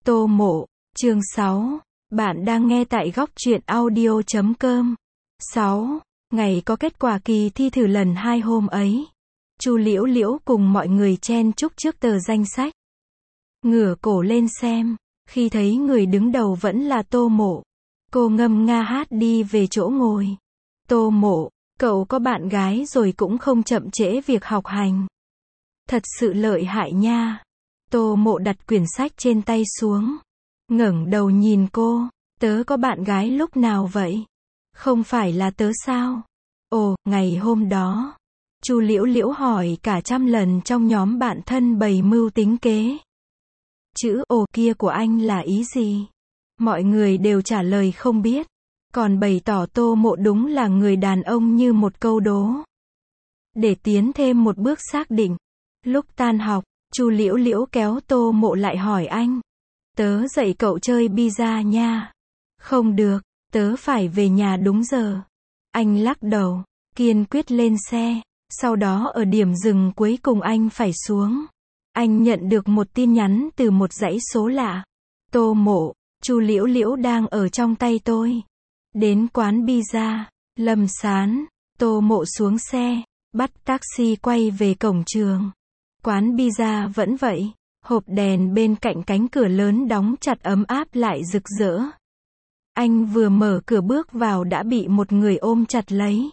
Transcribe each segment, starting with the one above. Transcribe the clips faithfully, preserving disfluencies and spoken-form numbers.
Tô Mộ, chương sáu. Bạn đang nghe tại góc truyện audio chấm com. sáu. Ngày có kết quả kỳ thi thử lần hai hôm ấy. Chu Liễu Liễu cùng mọi người chen chúc trước tờ danh sách. Ngửa cổ lên xem, khi thấy người đứng đầu vẫn là Tô Mộ. Cô ngâm nga hát đi về chỗ ngồi. Tô Mộ, cậu có bạn gái rồi cũng không chậm trễ việc học hành. Thật sự lợi hại nha. Tô Mộ đặt quyển sách trên tay xuống. Ngẩng đầu nhìn cô. Tớ có bạn gái lúc nào vậy? Không phải là tớ sao? Ồ, ngày hôm đó. Chu Liễu Liễu hỏi cả trăm lần trong nhóm bạn thân bày mưu tính kế. Chữ ồ kia của anh là ý gì? Mọi người đều trả lời không biết. Còn bày tỏ Tô Mộ đúng là người đàn ông như một câu đố. Để tiến thêm một bước xác định. Lúc tan học, Chu Liễu Liễu kéo Tô Mộ lại hỏi anh. Tớ dạy cậu chơi pizza nha. Không được, tớ phải về nhà đúng giờ. Anh lắc đầu, kiên quyết lên xe. Sau đó ở điểm dừng cuối cùng anh phải xuống. Anh nhận được một tin nhắn từ một dãy số lạ. Tô Mộ, Chu Liễu Liễu đang ở trong tay tôi. Đến quán pizza, Lâm Sán. Tô Mộ xuống xe, bắt taxi quay về cổng trường. Quán pizza vẫn vậy, hộp đèn bên cạnh cánh cửa lớn đóng chặt ấm áp lại rực rỡ. Anh vừa mở cửa bước vào đã bị một người ôm chặt lấy.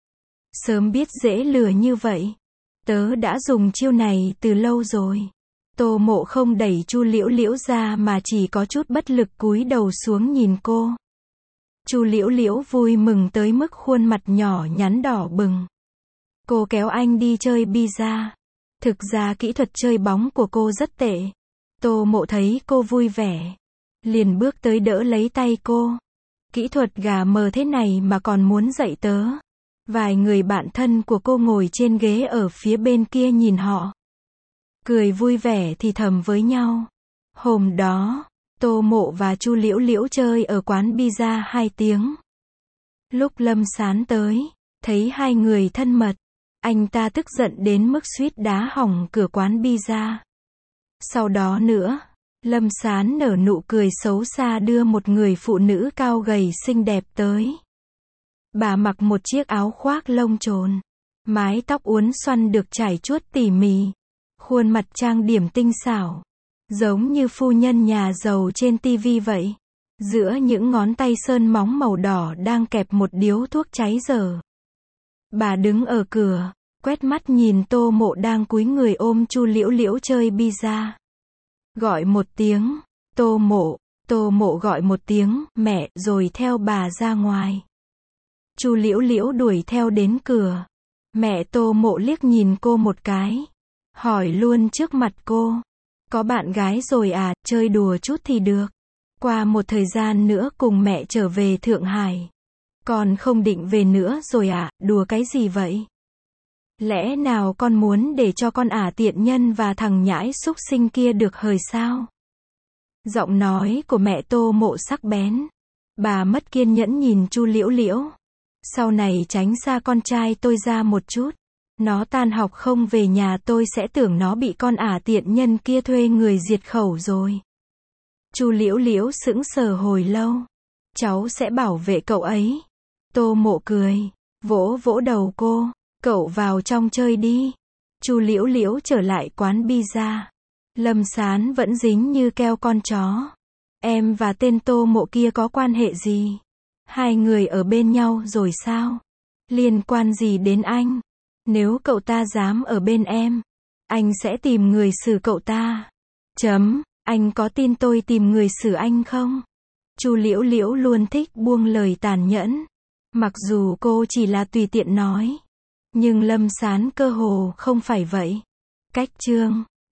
Sớm biết dễ lừa như vậy. Tớ đã dùng chiêu này từ lâu rồi. Tô Mộ không đẩy Chu Liễu Liễu ra mà chỉ có chút bất lực cúi đầu xuống nhìn cô. Chu Liễu Liễu vui mừng tới mức khuôn mặt nhỏ nhắn đỏ bừng. Cô kéo anh đi chơi pizza. Thực ra kỹ thuật chơi bóng của cô rất tệ. Tô Mộ thấy cô vui vẻ, liền bước tới đỡ lấy tay cô. Kỹ thuật gà mờ thế này mà còn muốn dạy tớ. Vài người bạn thân của cô ngồi trên ghế ở phía bên kia nhìn họ. Cười vui vẻ thì thầm với nhau. Hôm đó, Tô Mộ và Chu Liễu Liễu chơi ở quán pizza hai tiếng. Lúc Lâm Sán tới, thấy hai người thân mật. Anh ta tức giận đến mức suýt đá hỏng cửa quán pizza. Sau đó nữa, Lâm Sán nở nụ cười xấu xa đưa một người phụ nữ cao gầy xinh đẹp tới. Bà mặc một chiếc áo khoác lông trồn. Mái tóc uốn xoăn được trải chuốt tỉ mỉ. Khuôn mặt trang điểm tinh xảo. Giống như phu nhân nhà giàu trên tivi vậy. Giữa những ngón tay sơn móng màu đỏ đang kẹp một điếu thuốc cháy dở. Bà đứng ở cửa, quét mắt nhìn Tô Mộ đang cúi người ôm Chu Liễu Liễu chơi pizza. Gọi một tiếng, Tô Mộ, Tô Mộ gọi một tiếng, mẹ, rồi theo bà ra ngoài. Chu Liễu Liễu đuổi theo đến cửa. Mẹ Tô Mộ liếc nhìn cô một cái. Hỏi luôn trước mặt cô. Có bạn gái rồi à, chơi đùa chút thì được. Qua một thời gian nữa cùng mẹ trở về Thượng Hải. Con không định về nữa rồi à, đùa cái gì vậy? Lẽ nào con muốn để cho con ả tiện nhân và thằng nhãi xúc sinh kia được hời sao? Giọng nói của mẹ Tô Mộ sắc bén. Bà mất kiên nhẫn nhìn Chu Liễu Liễu. Sau này tránh xa con trai tôi ra một chút. Nó tan học không về nhà tôi sẽ tưởng nó bị con ả tiện nhân kia thuê người diệt khẩu rồi. Chu Liễu Liễu sững sờ hồi lâu. Cháu sẽ bảo vệ cậu ấy. Tô Mộ cười, vỗ vỗ đầu cô. Cậu vào trong chơi đi. Chu Liễu Liễu trở lại quán pizza. Lâm Sán vẫn dính như keo con chó. Em và tên Tô Mộ kia có quan hệ gì? Hai người ở bên nhau rồi sao? Liên quan gì đến anh? Nếu cậu ta dám ở bên em, anh sẽ tìm người xử cậu ta. Chấm, anh có tin tôi tìm người xử anh không? Chu Liễu Liễu luôn thích buông lời tàn nhẫn. Mặc dù cô chỉ là tùy tiện nói. Nhưng Lâm Sán cơ hồ không phải vậy. Cách chương